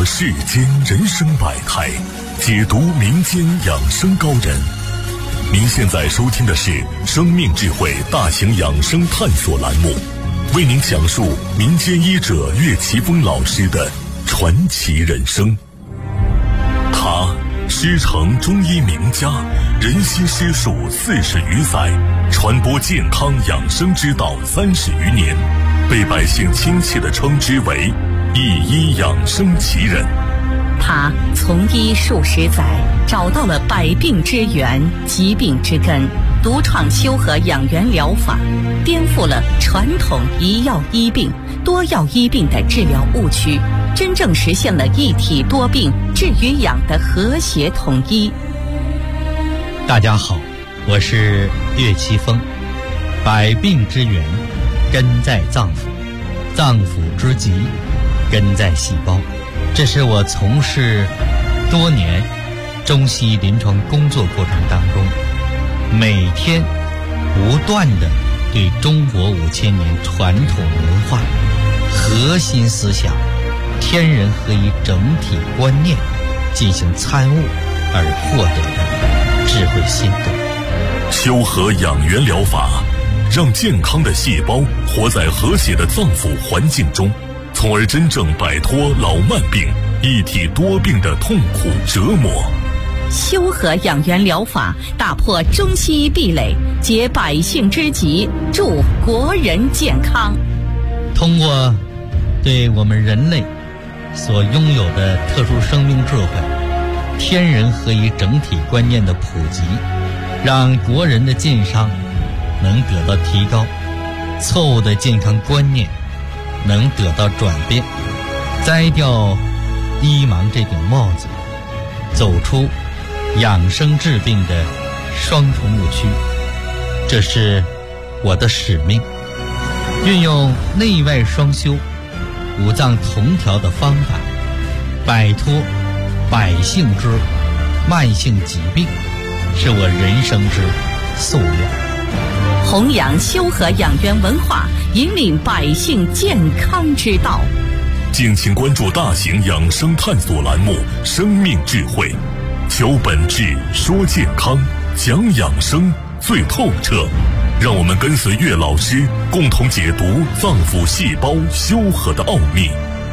说世间人生百态，解读民间养生高人。您现在收听的是生命智慧大型养生探索栏目，为您讲述民间医者岳奇峰老师的传奇人生。他师承中医名家，人心师术40余载，传播健康养生之道30余年，被百姓亲切地称之为一医养生奇人。 他从医数十载，找到了百病之源、疾病之根，独创修和养元疗法，颠覆了传统一药医病、多药医病的治疗误区，真正实现了一体多病治与养的和谐统一。 大家好，我是岳奇峰。百病之源根在脏腑，脏腑之疾根在细胞。这是我从事多年中西医临床工作过程当中，每天不断地对中国5000年传统文化核心思想天人合一整体观念进行参悟而获得的智慧心得。 修和养元疗法让健康的细胞活在和谐的脏腑环境中，从而真正摆脱老慢病、一体多病的痛苦折磨。 修和养元疗法打破中西医壁垒，解百姓之急，助国人健康。 通过对我们人类所拥有的特殊生命智慧、天人合一整体观念的普及，让国人的健康能得到提高，错误的健康观念能得到转变，摘掉医盲这顶帽子，走出养生治病的双重误区。这是我的使命，运用内外双修、五脏同调的方法，摆脱百姓之慢性疾病，是我人生之夙愿。 弘扬修和养元文化，引领百姓健康之道。 敬请关注大型养生探索栏目《生命智慧》，求本质，说健康，讲养生最透彻。让我们跟随岳老师，共同解读脏腑细胞修和的奥秘。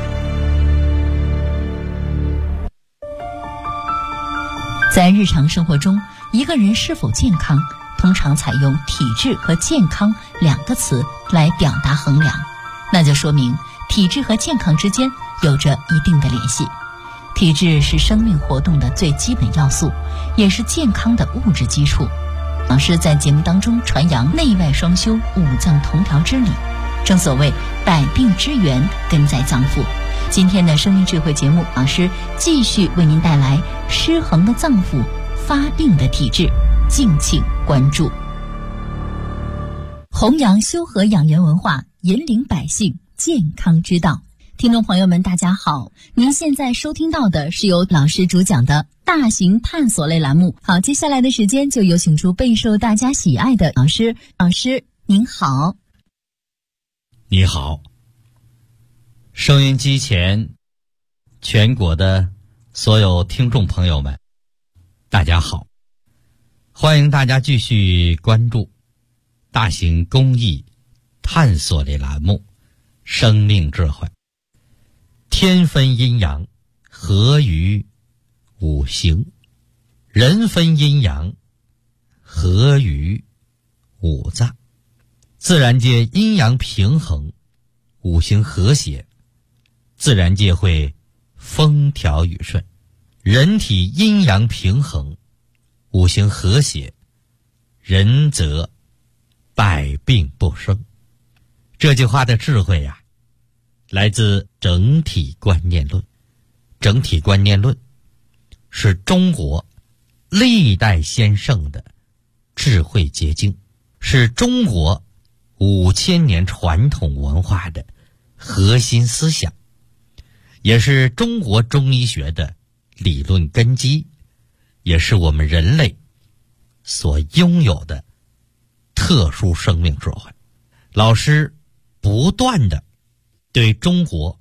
在日常生活中，一个人是否健康，通常采用体质和健康2个词来表达衡量，那就说明体质和健康之间有着一定的联系。体质是生命活动的最基本要素，也是健康的物质基础。老师在节目当中传扬内外双修、五脏同调之理。正所谓百病之源根在脏腑。今天的生命智慧节目，老师继续为您带来失衡的脏腑、发病的体质，敬请关注。弘扬修和养元文化，引领百姓健康之道。听众朋友们大家好，您现在收听到的是由老师主讲的大型探索类栏目。好，接下来的时间就有请出备受大家喜爱的老师。老师您好。 你好，收音机前全国的所有听众朋友们大家好，欢迎大家继续关注大型公益探索类栏目《生命智慧》。天分阴阳，合于五行；人分阴阳，合于五脏。自然界阴阳平衡，五行和谐，自然界会风调雨顺；人体阴阳平衡，五行和谐，人则百病不生。这句话的智慧呀，来自整体观念论。整体观念论是中国历代先圣的智慧结晶，是中国5000年传统文化的核心思想，也是中国中医学的理论根基，也是我们人类所拥有的特殊生命智慧。老师不断的对中国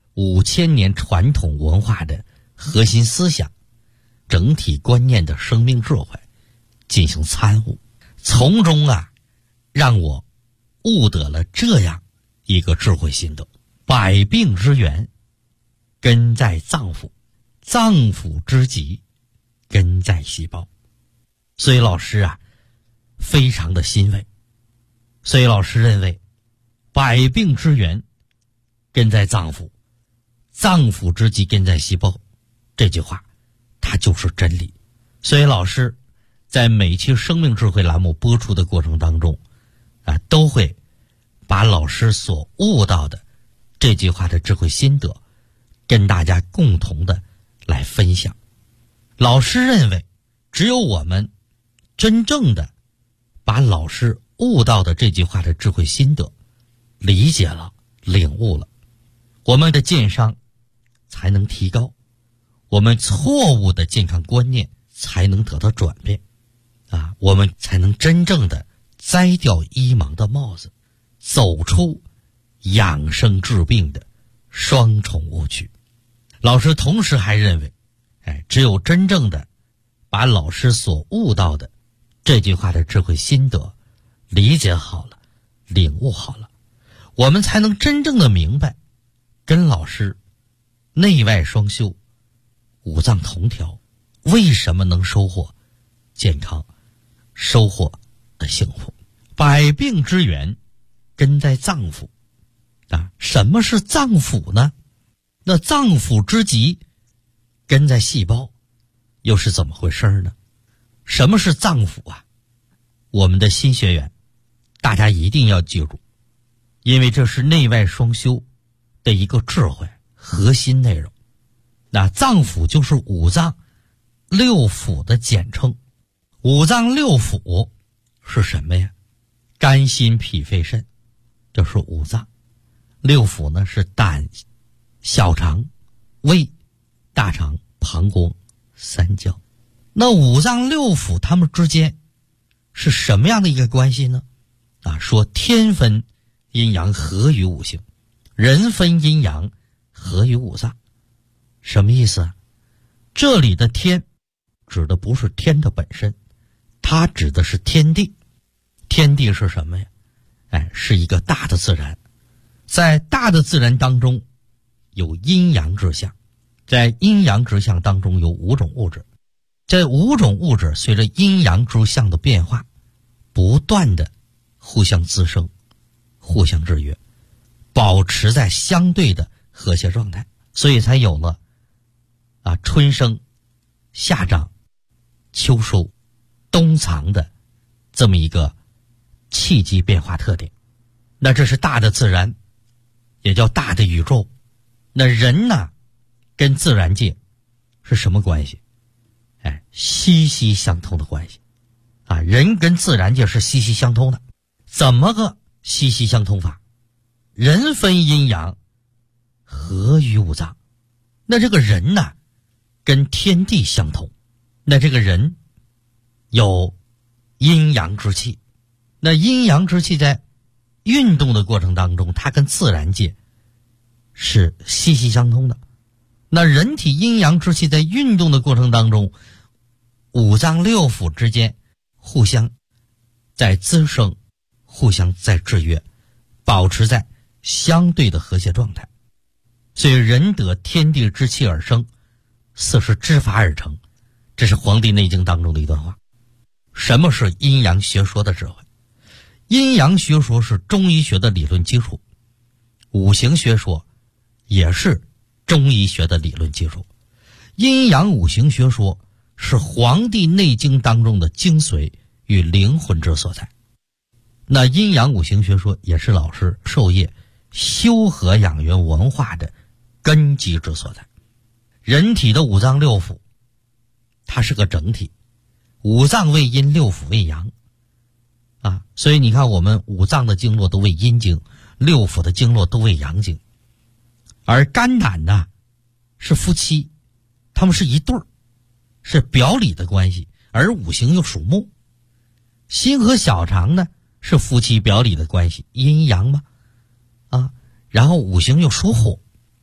5000年传统文化的核心思想、整体观念的生命智慧进行参悟，从中让我悟得了这样一个智慧心得：百病之源根在脏腑，脏腑之疾根在细胞。所以老师非常的欣慰。所以老师认为，百病之源根在脏腑，脏腑之疾根在细胞，这句话它就是真理。所以老师在每期生命智慧栏目播出的过程当中都会把老师所悟到的这句话的智慧心得跟大家共同的来分享。老师认为，只有我们真正的把老师悟到的这句话的智慧心得理解了、领悟了，我们的健商才能提高，我们错误的健康观念才能得到转变我们才能真正的摘掉医盲的帽子，走出养生治病的双重误区。老师同时还认为，只有真正的把老师所悟到的这句话的智慧心得理解好了、领悟好了，我们才能真正的明白，跟老师内外双修、五脏同调，为什么能收获健康、收获的幸福。百病之源根在脏腑什么是脏腑呢？那脏腑之疾根在细胞，又是怎么回事呢？什么是脏腑我们的新学员大家一定要记住，因为这是内外双修的一个智慧核心内容。那脏腑就是五脏六腑的简称。五脏六腑是什么呀？肝心脾肺肾，这是五脏。六腑呢是胆、小肠、胃、大肠、膀胱、三焦。那五脏六腑它们之间是什么样的一个关系呢？说天分阴阳合于五行，人分阴阳合于五脏。什么意思这里的天指的不是天的本身，它指的是天地。天地是什么呀？是一个大的自然。在大的自然当中有阴阳之象，在阴阳之象当中有5种物质。这5种物质随着阴阳之象的变化，不断的互相滋生、互相制约，保持在相对的和谐状态，所以才有了春生、夏长、秋收、冬藏的这么一个气机变化特点。那这是大的自然，也叫大的宇宙。那人呢，跟自然界是什么关系？息息相通的关系人跟自然界是息息相通的。怎么个息息相通法？人分阴阳合于五脏。那这个人呢，跟天地相通。那这个人有阴阳之气，那阴阳之气在运动的过程当中，它跟自然界是息息相通的。那人体阴阳之气在运动的过程当中，五脏六腑之间互相在滋生，互相在制约，保持在相对的和谐状态。所以人得天地之气而生，四是之法而成，这是《黄帝内经》当中的一段话。什么是阴阳学说的智慧？阴阳学说是中医学的理论基础，五行学说也是中医学的理论基础。阴阳五行学说是《黄帝内经》当中的精髓与灵魂之所在。那阴阳五行学说也是老师授业修和养元文化的根基之所在。人体的五脏六腑它是个整体，五脏为阴，六腑为阳所以你看我们五脏的经络都为阴经，六腑的经络都为阳经。而肝胆呢是夫妻，他们是一对儿，是表里的关系，而五行又属木。心和小肠呢是夫妻表里的关系，阴阳嘛然后五行又属火。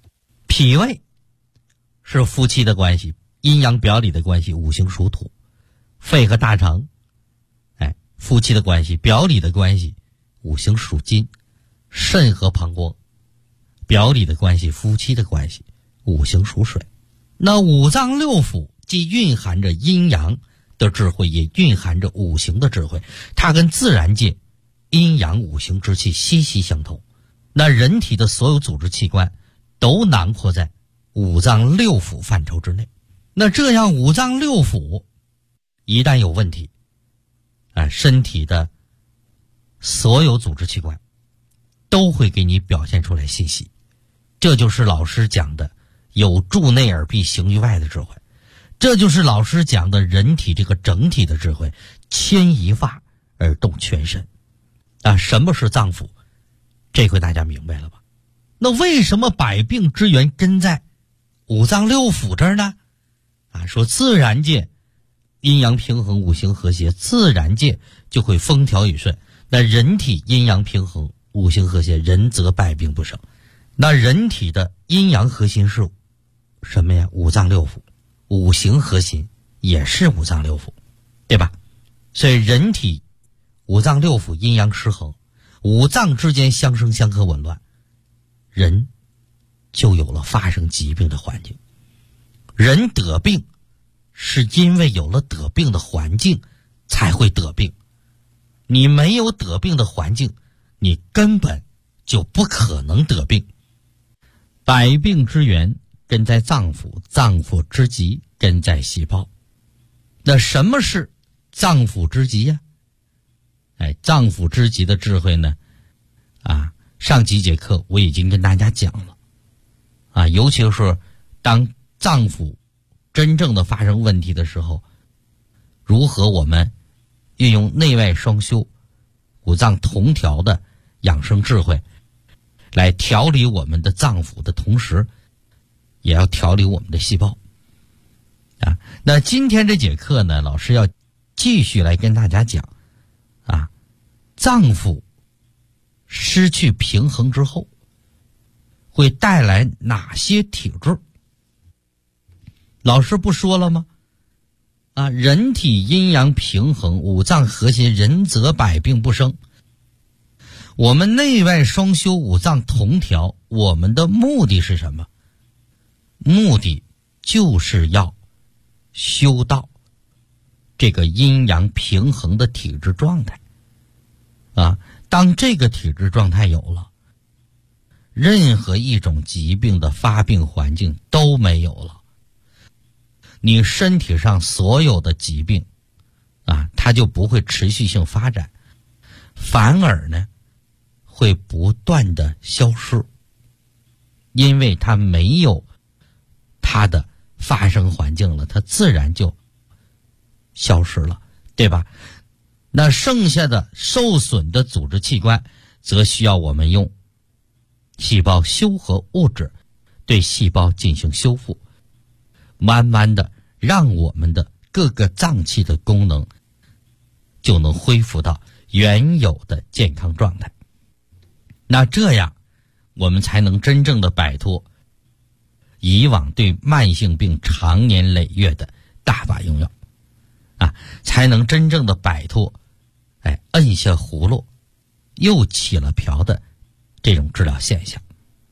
脾胃是夫妻的关系，阴阳表里的关系，五行属土。肺和大肠，夫妻的关系，表里的关系，五行属金。肾和膀胱，表里的关系，夫妻的关系，五行属水。那五脏六腑既蕴含着阴阳的智慧，也蕴含着五行的智慧，它跟自然界阴阳五行之气息息相通。那人体的所有组织器官都囊括在五脏六腑范畴之内。那这样五脏六腑一旦有问题，身体的所有组织器官都会给你表现出来信息。这就是老师讲的有助内而必行于外的智慧，这就是老师讲的人体这个整体的智慧，牵一发而动全身。什么是脏腑？这回大家明白了吧？那为什么百病之源根在五脏六腑这儿呢？说自然界阴阳平衡，五行和谐，自然界就会风调雨顺。那人体阴阳平衡，五行和谐，人则百病不生。那人体的阴阳核心是什么呀？五脏六腑。五行核心也是五脏六腑，对吧？所以人体五脏六腑阴阳失衡，五脏之间相生相克紊乱，人就有了发生疾病的环境。人得病是因为有了得病的环境才会得病，你没有得病的环境，你根本就不可能得病。百病之源根在脏腑，脏腑之极根在细胞。那什么是脏腑之极呀？脏腑之极的智慧呢？上几节课我已经跟大家讲了。尤其是当脏腑真正的发生问题的时候，如何我们运用内外双修、五脏同调的养生智慧来调理我们的脏腑的同时，也要调理我们的细胞。那今天这节课呢，老师要继续来跟大家讲脏腑失去平衡之后会带来哪些体质。老师不说了吗？人体阴阳平衡，五脏和谐，人则百病不生。我们内外双修，五脏同调，我们的目的是什么？目的就是要修到这个阴阳平衡的体质状态。当这个体质状态有了，任何一种疾病的发病环境都没有了。你身体上所有的疾病它就不会持续性发展，反而呢会不断的消失，因为它没有它的发生环境了，它自然就消失了，对吧？那剩下的受损的组织器官则需要我们用细胞修合物质对细胞进行修复，慢慢的让我们的各个脏器的功能就能恢复到原有的健康状态。那这样我们才能真正的摆脱以往对慢性病长年累月的大把用药才能真正的摆脱摁下葫芦又起了瓢的这种治疗现象。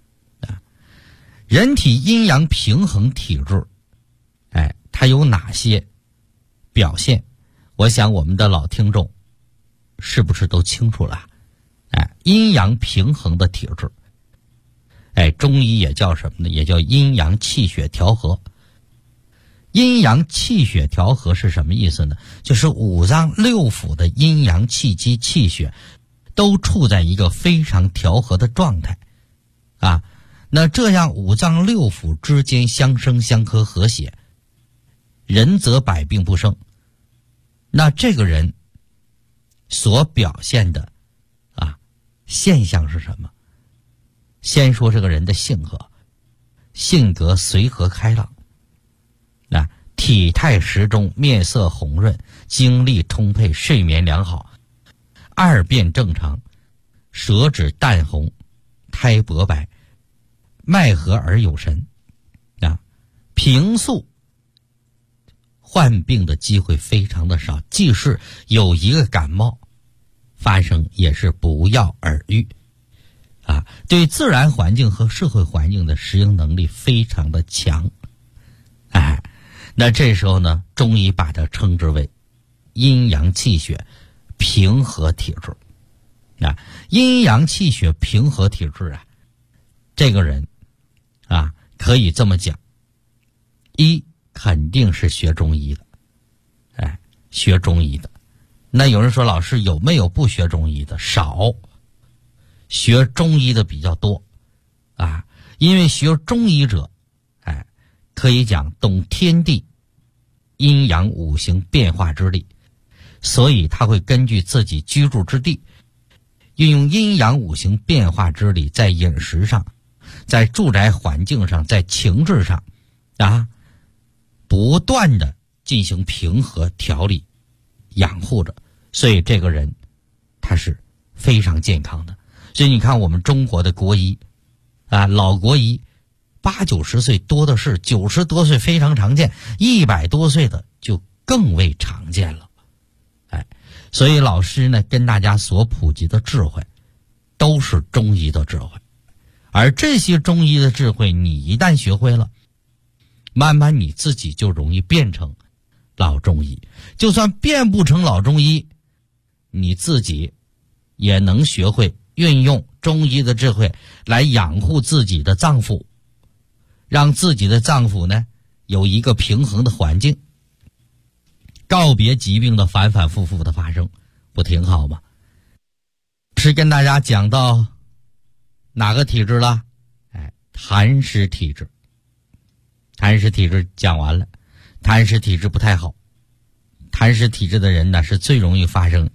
人体阴阳平衡体质它有哪些表现？我想我们的老听众是不是都清楚了？阴阳平衡的体质，中医也叫什么呢？也叫阴阳气血调和。阴阳气血调和是什么意思呢？就是五脏六腑的阴阳气机气血都处在一个非常调和的状态那这样五脏六腑之间相生相克和谐，人则百病不生。那这个人所表现的现象是什么？先说这个人的性格随和开朗，体态适中，面色红润，精力充沛，睡眠良好，二便正常，舌质淡红，苔薄白， 脉和而有神啊，平素患病的机会非常的少，即使有一个感冒发生，也是不药而愈啊。对自然环境和社会环境的适应能力非常的强。那这时候呢，中医把它称之为阴阳气血平和体质啊。阴阳气血平和体质啊，这个人啊，可以这么讲，一肯定是学中医的，学中医的。那有人说，老师有没有不学中医的？少，学中医的比较多啊。因为学中医者，可以讲懂天地阴阳五行变化之力，所以他会根据自己居住之地，运用阴阳五行变化之力，在饮食上，在住宅环境上，在情志上啊，不断的进行平和调理养护着，所以这个人他是非常健康的。所以你看我们中国的国医啊，老国医80、90岁多的是，90多岁非常常见，100多岁的就更为常见了。所以老师呢跟大家所普及的智慧都是中医的智慧，而这些中医的智慧你一旦学会了，慢慢你自己就容易变成老中医。就算变不成老中医，你自己也能学会运用中医的智慧来养护自己的脏腑，让自己的脏腑呢有一个平衡的环境，告别疾病的反反复复的发生，不挺好吗？是跟大家讲到哪个体质了？痰湿体质。痰湿体质讲完了，痰湿体质不太好。痰湿体质的人呢，是最容易发生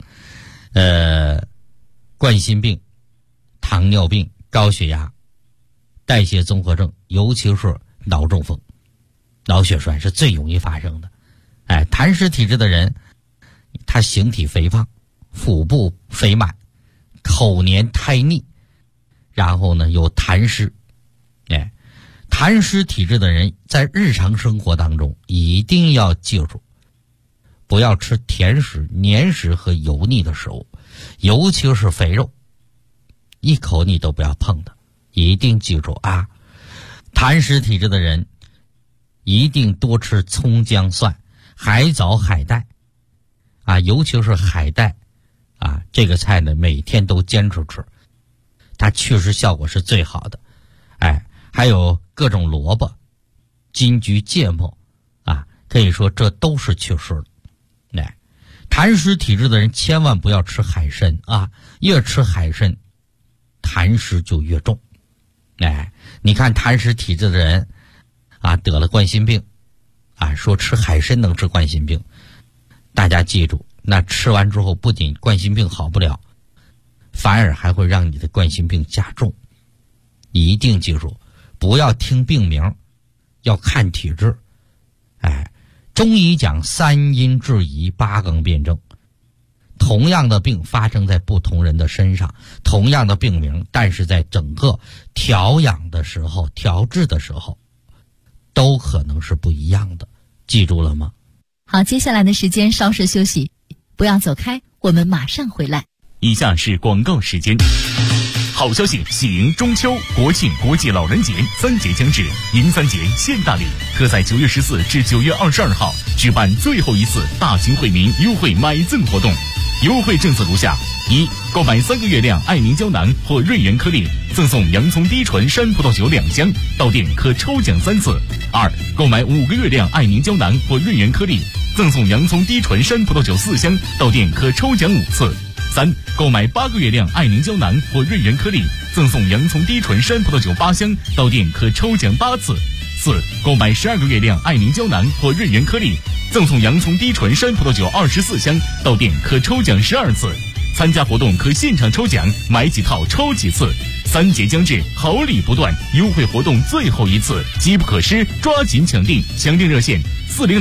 冠心病、糖尿病、高血压、代谢综合症，尤其是脑中风、脑血栓是最容易发生的。痰湿体质的人，他形体肥胖，腹部肥满，口黏苔腻，然后呢有痰湿。痰湿体质的人在日常生活当中一定要记住，不要吃甜食、黏食和油腻的食物，尤其是肥肉，一口你都不要碰的，一定记住啊！痰湿体质的人一定多吃葱姜蒜、海藻、海带啊，尤其是海带啊，这个菜呢每天都坚持吃，它确实效果是最好的。还有各种萝卜、金桔、芥末啊，可以说这都是祛湿的。痰湿体质的人千万不要吃海参啊，越吃海参痰湿就越重。你看痰湿体质的人啊，得了冠心病啊，说吃海参能治冠心病，大家记住，那吃完之后不仅冠心病好不了，反而还会让你的冠心病加重。一定记住，不要听病名，要看体质。中医讲3阴治宜，8纲辨证。同样的病发生在不同人的身上，同样的病名，但是在整个调养的时候、调治的时候，都可能是不一样的。记住了吗？ 好，接下来的时间稍事休息，不要走开，我们马上回来。 以下是广告时间。好消息，喜迎中秋、国庆、国际老人节3节将至，迎3节献大礼，特在9月14至9月22号举办最后一次大型惠民优惠买赠活动。优惠政策如下：一、购买3个月亮爱明胶囊或润元颗粒，赠送洋葱低醇山葡萄酒2箱，到店可抽奖3次；二、购买5个月亮爱明胶囊或润元颗粒，赠送洋葱低醇山葡萄酒4箱，到店可抽奖5次；三、购买8个月亮爱明胶囊或润元颗粒，赠送洋葱低醇山葡萄酒8箱，到店可抽奖8次；四、购买12个月亮爱明胶囊或润元颗粒，赠送洋葱低醇山葡萄酒24箱，到店可抽奖12次。参加活动可现场抽奖，买几套抽几次。3节将至，好礼不断，优惠活动最后一次，机不可失，抓紧抢订！抢订热线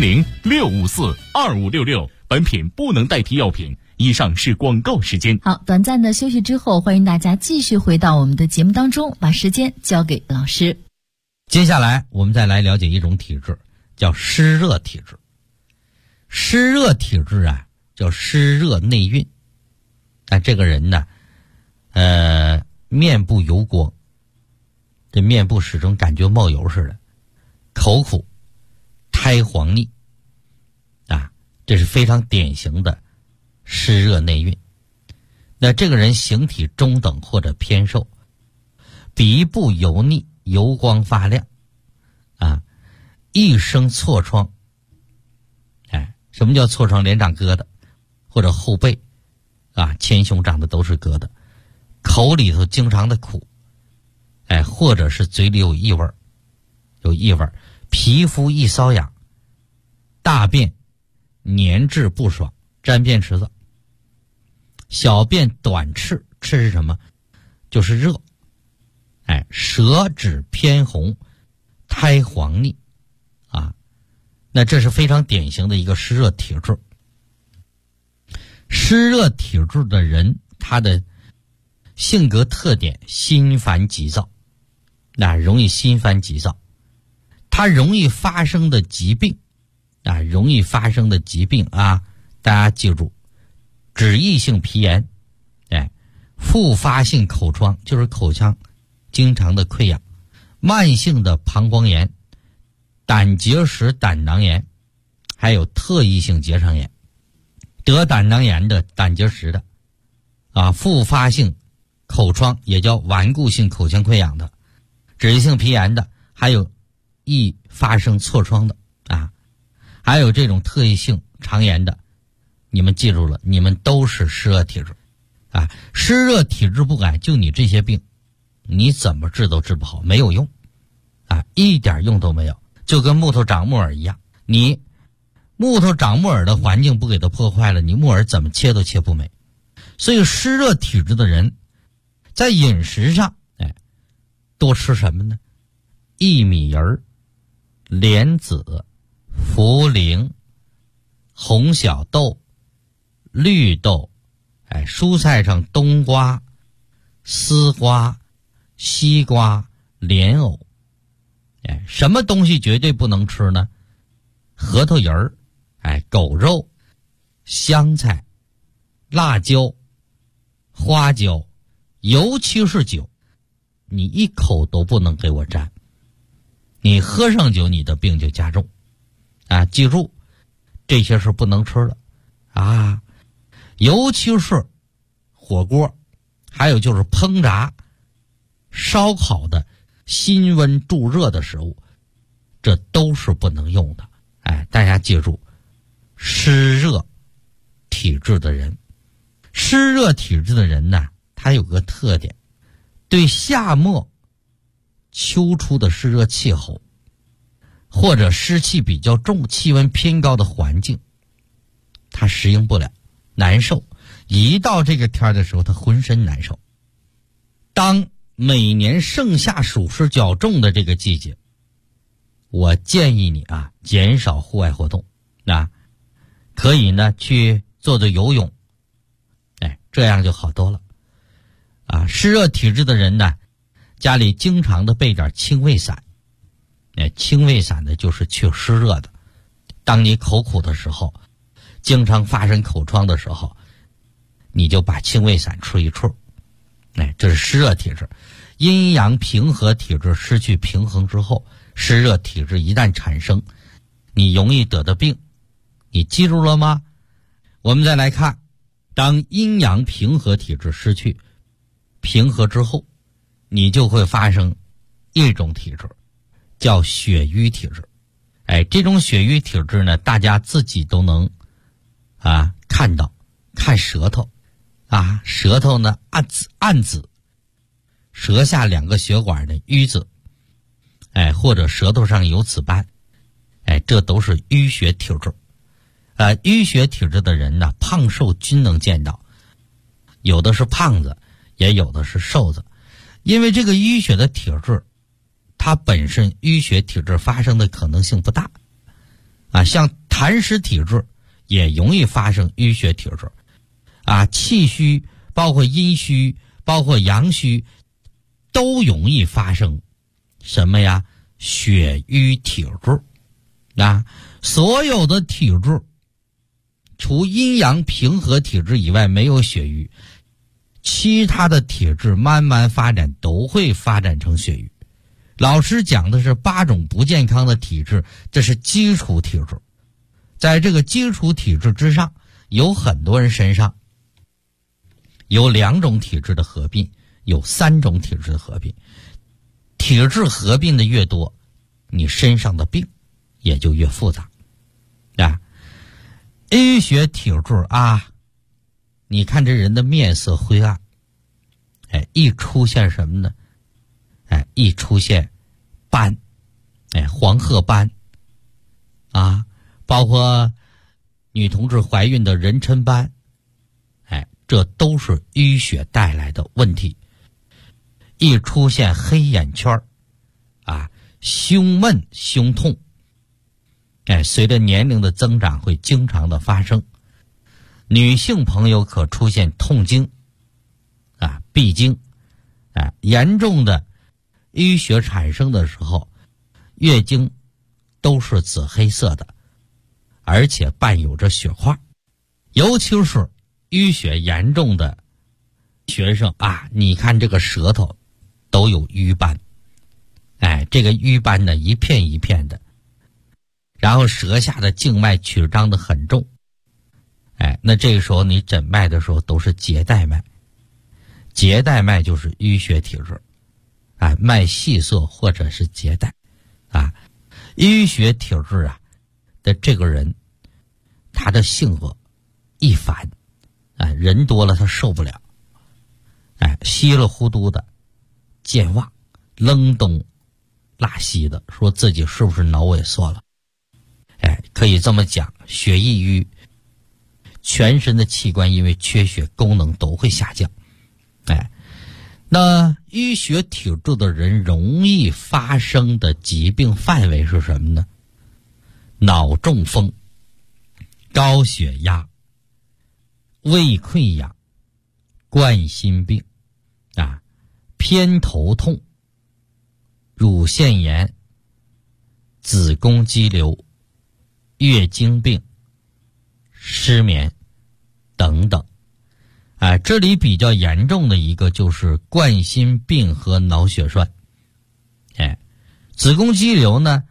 400-654-2566。本品不能代替药品。以上是广告时间。 好，短暂的休息之后，欢迎大家继续回到我们的节目当中，把时间交给老师。 接下来我们再来了解一种体质，叫湿热体质。湿热体质啊，叫湿热内蕴。但这个人呢，面部油光，这面部始终感觉冒油似的，口苦，苔黄腻啊，这是非常典型的湿热内蕴。那这个人形体中等或者偏瘦，鼻部油腻，油光发亮啊，一生痤疮。什么叫痤疮？脸长疙瘩，或者后背啊，前胸长的都是疙瘩，口里头经常的苦，或者是嘴里有异味，皮肤易瘙痒，大便粘滞不爽，沾便池子，小便短赤，赤是什么？就是热，舌质偏红，苔黄腻啊。那这是非常典型的一个湿热体质。湿热体质的人，他的性格特点心烦急躁，那容易心烦急躁。他容易发生的疾病啊，大家记住，脂溢性皮炎，复发性口疮，就是口腔经常的溃疡，慢性的膀胱炎，胆结石、胆囊炎，还有特异性结肠炎。得胆囊炎的、胆结石的啊，复发性口疮也叫顽固性口腔溃疡的，脂溢性皮炎的，还有易发生痤疮的啊，还有这种特异性肠炎的，你们记住了，你们都是湿热体质啊。湿热体质不改，就你这些病，你怎么治都治不好，没有用啊，一点用都没有。就跟木头长木耳一样，你木头长木耳的环境不给它破坏了，你木耳怎么切都切不美。所以湿热体质的人在饮食上多吃什么呢？薏米仁、莲子、茯苓、红小豆、绿豆，蔬菜上冬瓜、丝瓜、西瓜、莲藕。什么东西绝对不能吃呢？核桃仁儿，狗肉、香菜、辣椒、花椒，尤其是酒，你一口都不能给我沾。你喝上酒，你的病就加重啊！记住，这些是不能吃的啊！尤其是火锅，还有就是烹炸、烧烤的辛温助热的食物，这都是不能用的。大家记住，湿热体质的人呢，他有个特点，对夏末秋初的湿热气候或者湿气比较重、气温偏高的环境，他适应不了，难受。一到这个天的时候，他浑身难受。当每年盛夏暑湿较重的这个季节，我建议你啊，减少户外活动，可以呢去做做游泳，这样就好多了啊。湿热体质的人呢，家里经常的备点清胃散，清胃散的就是去湿热的。当你口苦的时候，经常发生口疮的时候，你就把清胃散吃一处。这是湿热体质。阴阳平和体质失去平衡之后，湿热体质一旦产生，你容易得的病，你记住了吗？我们再来看，当阴阳平和体质失去平和之后，你就会发生一种体质，叫血瘀体质。这种血瘀体质呢，大家自己都能看到，看舌头舌头呢暗紫，舌下两个血管的瘀紫，或者舌头上有紫斑，这都是淤血体质。淤血体质的人呢，胖瘦均能见到，有的是胖子，也有的是瘦子。因为这个淤血的体质，它本身淤血体质发生的可能性不大像痰湿体质也容易发生淤血体质气虚，包括阴虚，包括阳虚，都容易发生什么呀？ 血瘀体质。所有的体质除阴阳平和体质以外没有血瘀，其他的体质慢慢发展都会发展成血瘀。老师讲的是8种不健康的体质，这是基础体质。在这个基础体质之上，有很多人身上有2种体质的合并，有3种体质的合并。体质合并的越多，你身上的病也就越复杂。淤血体质你看这人的面色灰暗，一出现什么呢？一出现斑，黄褐斑包括女同志怀孕的妊娠斑，这都是淤血带来的问题。一出现黑眼圈胸闷胸痛，随着年龄的增长会经常的发生。女性朋友可出现痛经闭经，严重的淤血产生的时候，月经都是紫黑色的，而且伴有着血块。尤其是淤血严重的学生你看这个舌头都有瘀斑，这个瘀斑呢一片一片的，然后舌下的静脉曲张的很重，那这个时候你诊脉的时候都是结带脉，结带脉就是淤血体质，脉细涩或者是结带，淤血体质的这个人，他的性格易烦，人多了他受不了，稀里糊涂的，健忘，愣东拉西的，说自己是不是脑萎缩了？可以这么讲，血易瘀，全身的器官因为缺血功能都会下降。那淤血体质的人容易发生的疾病范围是什么呢？脑中风、高血压、胃溃疡、冠心病偏头痛、乳腺炎、子宫肌瘤、月经病、失眠等等。这里比较严重的一个就是冠心病和脑血栓。子宫肌瘤呢，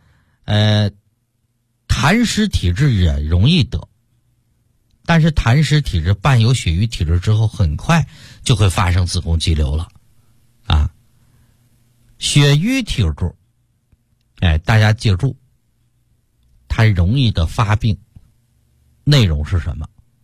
痰湿体质也容易得，但是痰湿体质伴有血瘀体质之后，很快就会发生子宫肌瘤了。血瘀体质，大家记住，它容易的发病内容是什么？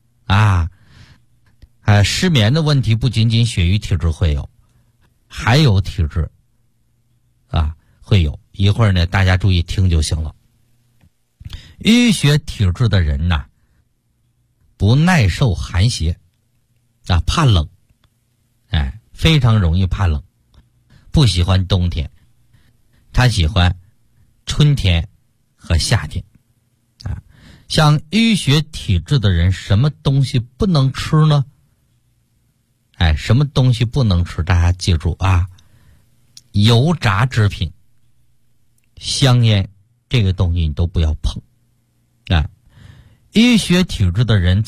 失眠的问题不仅仅血瘀体质会有，还有体质会有。一会儿呢，大家注意听就行了。淤血体质的人不耐受寒邪怕冷，非常容易怕冷，不喜欢冬天，他喜欢春天和夏天。像淤血体质的人，什么东西不能吃呢？什么东西不能吃？大家记住油炸制品、香烟，这个东西你都不要碰。淤血体质的人